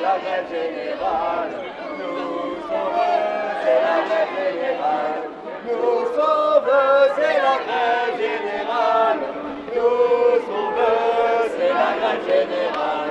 la grève générale. Nous sauveurs, c'est la grève générale. Nous sauveurs, c'est la grève générale. Nous sauveurs, c'est la grève générale.